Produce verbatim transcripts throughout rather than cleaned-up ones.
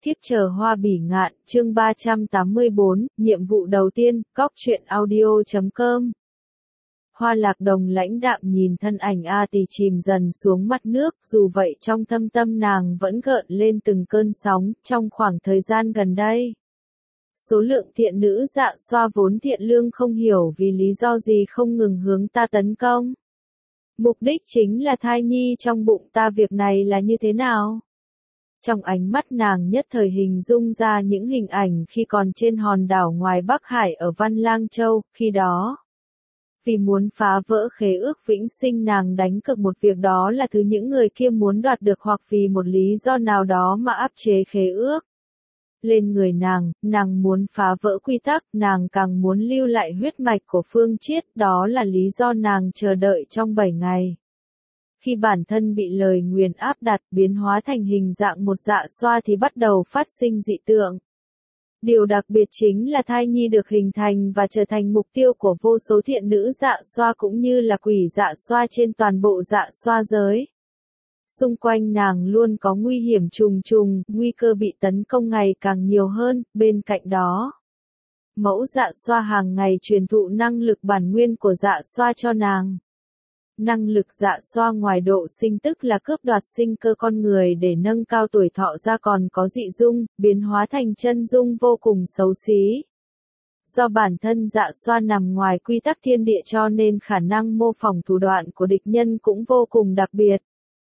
Thiếp chờ hoa bỉ ngạn, chương ba trăm tám mươi bốn, nhiệm vụ đầu tiên, góc truyện audio chấm com. Hoa Lạc Đồng lãnh đạm nhìn thân ảnh A Tỳ chìm dần xuống mặt nước, dù vậy trong thâm tâm nàng vẫn gợn lên từng cơn sóng, trong khoảng thời gian gần đây. Số lượng thiện nữ dạ xoa vốn thiện lương không hiểu vì lý do gì không ngừng hướng ta tấn công. Mục đích chính là thai nhi trong bụng ta, việc này là như thế nào? Trong ánh mắt nàng nhất thời hình dung ra những hình ảnh khi còn trên hòn đảo ngoài Bắc Hải ở Văn Lang Châu, khi đó. Vì muốn phá vỡ khế ước vĩnh sinh nàng đánh cược một việc, đó là thứ những người kia muốn đoạt được, hoặc vì một lý do nào đó mà áp chế khế ước lên người nàng. Nàng muốn phá vỡ quy tắc, nàng càng muốn lưu lại huyết mạch của Phương Chiết, đó là lý do nàng chờ đợi trong bảy ngày. Khi bản thân bị lời nguyền áp đặt, biến hóa thành hình dạng một dạ xoa thì bắt đầu phát sinh dị tượng. Điều đặc biệt chính là thai nhi được hình thành và trở thành mục tiêu của vô số thiện nữ dạ xoa cũng như là quỷ dạ xoa trên toàn bộ dạ xoa giới. Xung quanh nàng luôn có nguy hiểm trùng trùng, nguy cơ bị tấn công ngày càng nhiều hơn. Bên cạnh đó, mẫu dạ xoa hàng ngày truyền thụ năng lực bản nguyên của dạ xoa cho nàng. Năng lực dạ xoa ngoài độ sinh tức là cướp đoạt sinh cơ con người để nâng cao tuổi thọ ra, còn có dị dung, biến hóa thành chân dung vô cùng xấu xí. Do bản thân dạ xoa nằm ngoài quy tắc thiên địa cho nên khả năng mô phỏng thủ đoạn của địch nhân cũng vô cùng đặc biệt.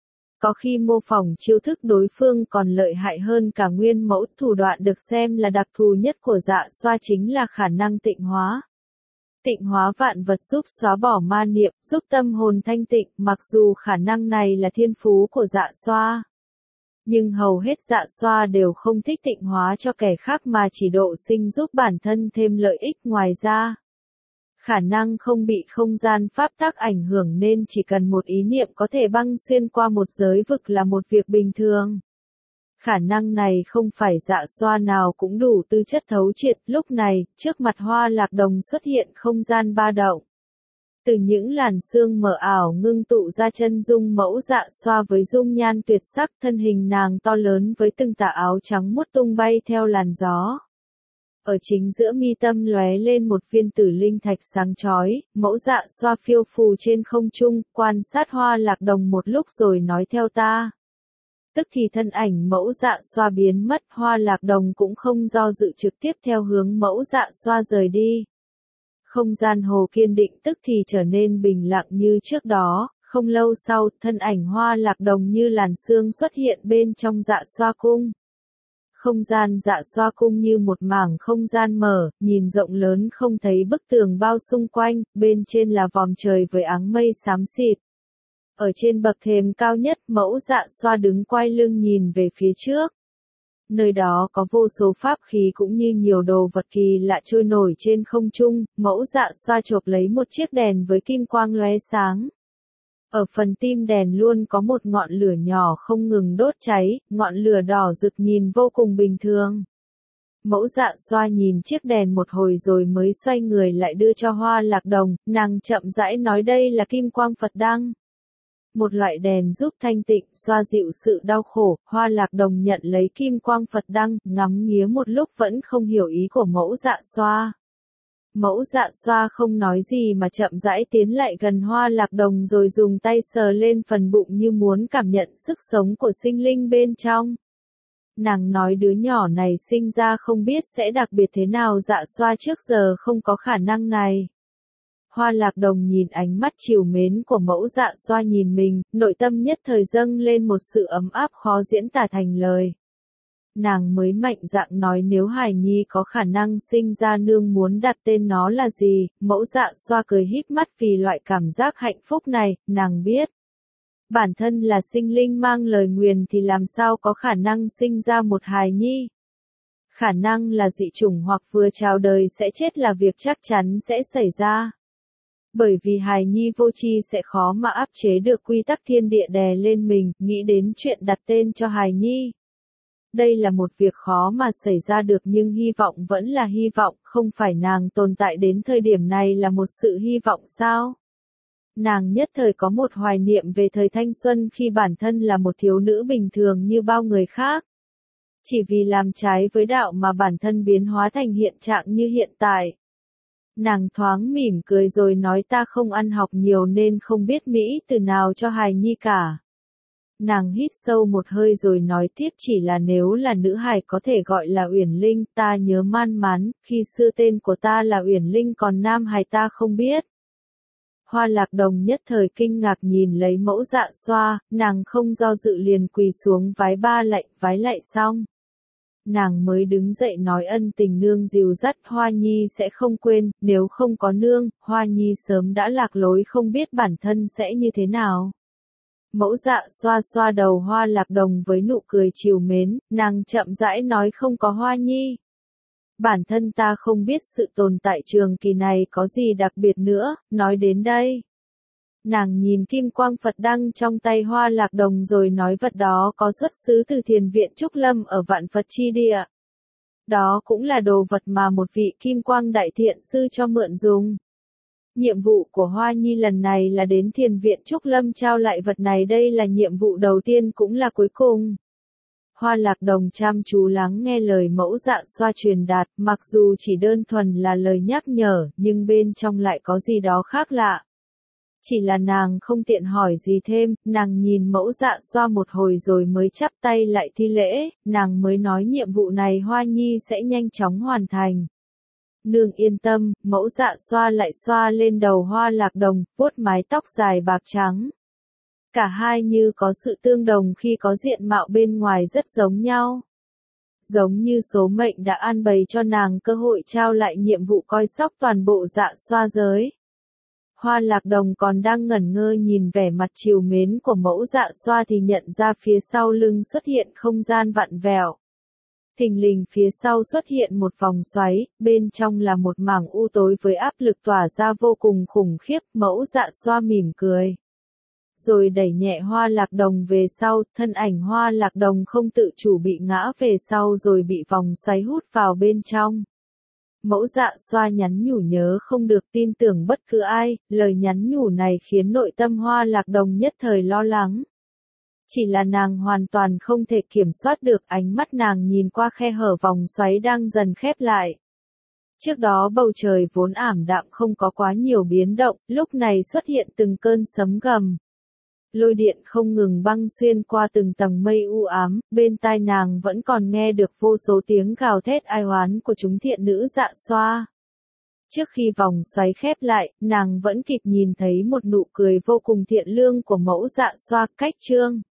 Có khi mô phỏng chiêu thức đối phương còn lợi hại hơn cả nguyên mẫu. Thủ đoạn được xem là đặc thù nhất của dạ xoa chính là khả năng tịnh hóa. Tịnh hóa vạn vật, giúp xóa bỏ ma niệm, giúp tâm hồn thanh tịnh. Mặc dù khả năng này là thiên phú của dạ xoa, nhưng hầu hết dạ xoa đều không thích tịnh hóa cho kẻ khác mà chỉ độ sinh giúp bản thân thêm lợi ích. Ngoài ra, khả năng không bị không gian pháp tắc ảnh hưởng nên chỉ cần một ý niệm có thể băng xuyên qua một giới vực là một việc bình thường. Khả năng này không phải dạ xoa nào cũng đủ tư chất thấu triệt. Lúc này, trước mặt Hoa Lạc Đồng xuất hiện không gian ba động. Từ những làn sương mờ ảo ngưng tụ ra chân dung mẫu dạ xoa với dung nhan tuyệt sắc, thân hình nàng to lớn với từng tà áo trắng muốt tung bay theo làn gió. Ở chính giữa mi tâm lóe lên một viên tử linh thạch sáng chói, mẫu dạ xoa phiêu phù trên không trung, quan sát Hoa Lạc Đồng một lúc rồi nói theo ta. Tức thì thân ảnh mẫu dạ xoa biến mất, Hoa Lạc Đồng cũng không do dự trực tiếp theo hướng mẫu dạ xoa rời đi. Không gian hồ kiên định tức thì trở nên bình lặng như trước đó. Không lâu sau, thân ảnh Hoa Lạc Đồng như làn sương xuất hiện bên trong dạ xoa cung. Không gian dạ xoa cung như một mảng không gian mở, nhìn rộng lớn không thấy bức tường bao xung quanh, bên trên là vòm trời với áng mây xám xịt. Ở trên bậc thềm cao nhất, mẫu dạ xoa đứng quay lưng nhìn về phía trước. Nơi đó có vô số pháp khí cũng như nhiều đồ vật kỳ lạ trôi nổi trên không trung. Mẫu dạ xoa chộp lấy một chiếc đèn với kim quang lóe sáng. Ở phần tim đèn luôn có một ngọn lửa nhỏ không ngừng đốt cháy, ngọn lửa đỏ rực nhìn vô cùng bình thường. Mẫu dạ xoa nhìn chiếc đèn một hồi rồi mới xoay người lại đưa cho Hoa Lạc Đồng, nàng chậm rãi nói đây là kim quang Phật đăng. Một loại đèn giúp thanh tịnh, xoa dịu sự đau khổ. Hoa Lạc Đồng nhận lấy kim quang Phật đăng, ngắm nghía một lúc vẫn không hiểu ý của mẫu dạ xoa. Mẫu dạ xoa không nói gì mà chậm rãi tiến lại gần Hoa Lạc Đồng rồi dùng tay sờ lên phần bụng như muốn cảm nhận sức sống của sinh linh bên trong. Nàng nói đứa nhỏ này sinh ra không biết sẽ đặc biệt thế nào, dạ xoa trước giờ không có khả năng này. Hoa Lạc Đồng nhìn ánh mắt trìu mến của mẫu dạ xoa nhìn mình, nội tâm nhất thời dâng lên một sự ấm áp khó diễn tả thành lời. Nàng mới mạnh dạn nói nếu hài nhi có khả năng sinh ra nương muốn đặt tên nó là gì. Mẫu dạ xoa cười híp mắt vì loại cảm giác hạnh phúc này. Nàng biết bản thân là sinh linh mang lời nguyền thì làm sao có khả năng sinh ra một hài nhi. Khả năng là dị chủng hoặc vừa chào đời sẽ chết là việc chắc chắn sẽ xảy ra. Bởi vì hài nhi vô tri sẽ khó mà áp chế được quy tắc thiên địa đè lên mình. Nghĩ đến chuyện đặt tên cho hài nhi, đây là một việc khó mà xảy ra được, nhưng hy vọng vẫn là hy vọng. Không phải nàng tồn tại đến thời điểm này là một sự hy vọng sao? Nàng nhất thời có một hoài niệm về thời thanh xuân khi bản thân là một thiếu nữ bình thường như bao người khác. Chỉ vì làm trái với đạo mà bản thân biến hóa thành hiện trạng như hiện tại. Nàng thoáng mỉm cười rồi nói ta không ăn học nhiều nên không biết Mỹ từ nào cho hài nhi cả. Nàng hít sâu một hơi rồi nói tiếp chỉ là nếu là nữ hài có thể gọi là Uyển Linh, ta nhớ man mán, khi xưa tên của ta là Uyển Linh còn nam hài ta không biết. Hoa Lạc Đồng nhất thời kinh ngạc nhìn lấy Mẫu Dạ Xoa, nàng không do dự liền quỳ xuống vái ba lạy, vái lạy xong. Nàng mới đứng dậy nói ân tình nương dìu dắt Hoa Nhi sẽ không quên, nếu không có nương, Hoa Nhi sớm đã lạc lối không biết bản thân sẽ như thế nào. Mẫu Dạ xoa xoa đầu Hoa Lạc Đồng với nụ cười trìu mến, nàng chậm rãi nói không có Hoa Nhi. Bản thân ta không biết sự tồn tại trường kỳ này có gì đặc biệt nữa, nói đến đây. Nàng nhìn kim quang Phật đăng trong tay Hoa Lạc Đồng rồi nói vật đó có xuất xứ từ thiền viện Trúc Lâm ở Vạn Phật Chi Địa. Đó cũng là đồ vật mà một vị kim quang đại thiện sư cho mượn dùng. Nhiệm vụ của Hoa Nhi lần này là đến thiền viện Trúc Lâm trao lại vật này, đây là nhiệm vụ đầu tiên cũng là cuối cùng. Hoa Lạc Đồng chăm chú lắng nghe lời Mẫu Dạ xoa truyền đạt, mặc dù chỉ đơn thuần là lời nhắc nhở, nhưng bên trong lại có gì đó khác lạ. Chỉ là nàng không tiện hỏi gì thêm, nàng nhìn Mẫu Dạ xoa một hồi rồi mới chắp tay lại thi lễ, nàng mới nói nhiệm vụ này Hoa Nhi sẽ nhanh chóng hoàn thành. Nương yên tâm, Mẫu Dạ xoa lại xoa lên đầu Hoa Lạc Đồng, vuốt mái tóc dài bạc trắng. Cả hai như có sự tương đồng khi có diện mạo bên ngoài rất giống nhau. Giống như số mệnh đã an bày cho nàng cơ hội trao lại nhiệm vụ coi sóc toàn bộ Dạ xoa giới. Hoa Lạc Đồng còn đang ngẩn ngơ nhìn vẻ mặt trìu mến của Mẫu Dạ xoa thì nhận ra phía sau lưng xuất hiện không gian vặn vẹo. Thình lình phía sau xuất hiện một vòng xoáy, bên trong là một mảng u tối với áp lực tỏa ra vô cùng khủng khiếp, Mẫu Dạ xoa mỉm cười. Rồi đẩy nhẹ Hoa Lạc Đồng về sau, thân ảnh Hoa Lạc Đồng không tự chủ bị ngã về sau rồi bị vòng xoáy hút vào bên trong. Mẫu Dạ xoa nhắn nhủ nhớ không được tin tưởng bất cứ ai, lời nhắn nhủ này khiến nội tâm Hoa Lạc Đồng nhất thời lo lắng. Chỉ là nàng hoàn toàn không thể kiểm soát được, ánh mắt nàng nhìn qua khe hở vòng xoáy đang dần khép lại. Trước đó bầu trời vốn ảm đạm không có quá nhiều biến động, lúc này xuất hiện từng cơn sấm gầm. Lôi điện không ngừng băng xuyên qua từng tầng mây u ám, bên tai nàng vẫn còn nghe được vô số tiếng gào thét ai oán của chúng thiện nữ Dạ xoa. Trước khi vòng xoáy khép lại, nàng vẫn kịp nhìn thấy một nụ cười vô cùng thiện lương của Mẫu Dạ xoa, cách trương.